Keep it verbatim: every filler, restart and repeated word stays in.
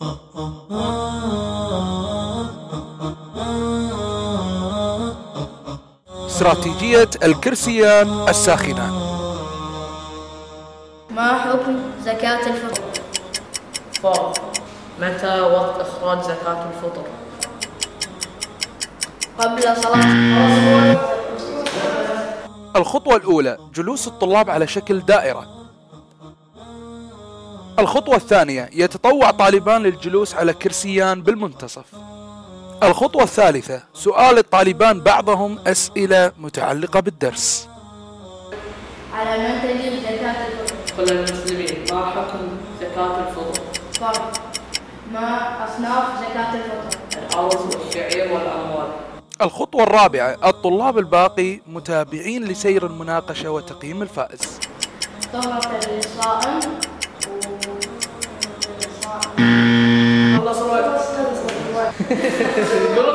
استراتيجية الكرسيان الساخنان. ما حكم زكاة الفطر؟ فرض. متى وقت إخراج زكاة الفطر؟ قبل صلاة. الخطوة الأولى جلوس الطلاب على شكل دائرة. الخطوة الثانية يتطوع طالبان للجلوس على كرسيان بالمنتصف. الخطوة الثالثة سؤال الطالبان بعضهم أسئلة متعلقة بالدرس. على من تجب زكاة الفطر؟ كل المسلمين. ما حكم زكاة الفطر؟ فرض. ما أصناف زكاة الفطر؟ الأرز والشعير والأموال. الخطوة الرابعة الطلاب الباقي متابعين لسير المناقشة وتقييم الفائز. طهرة للصائم والله صراحة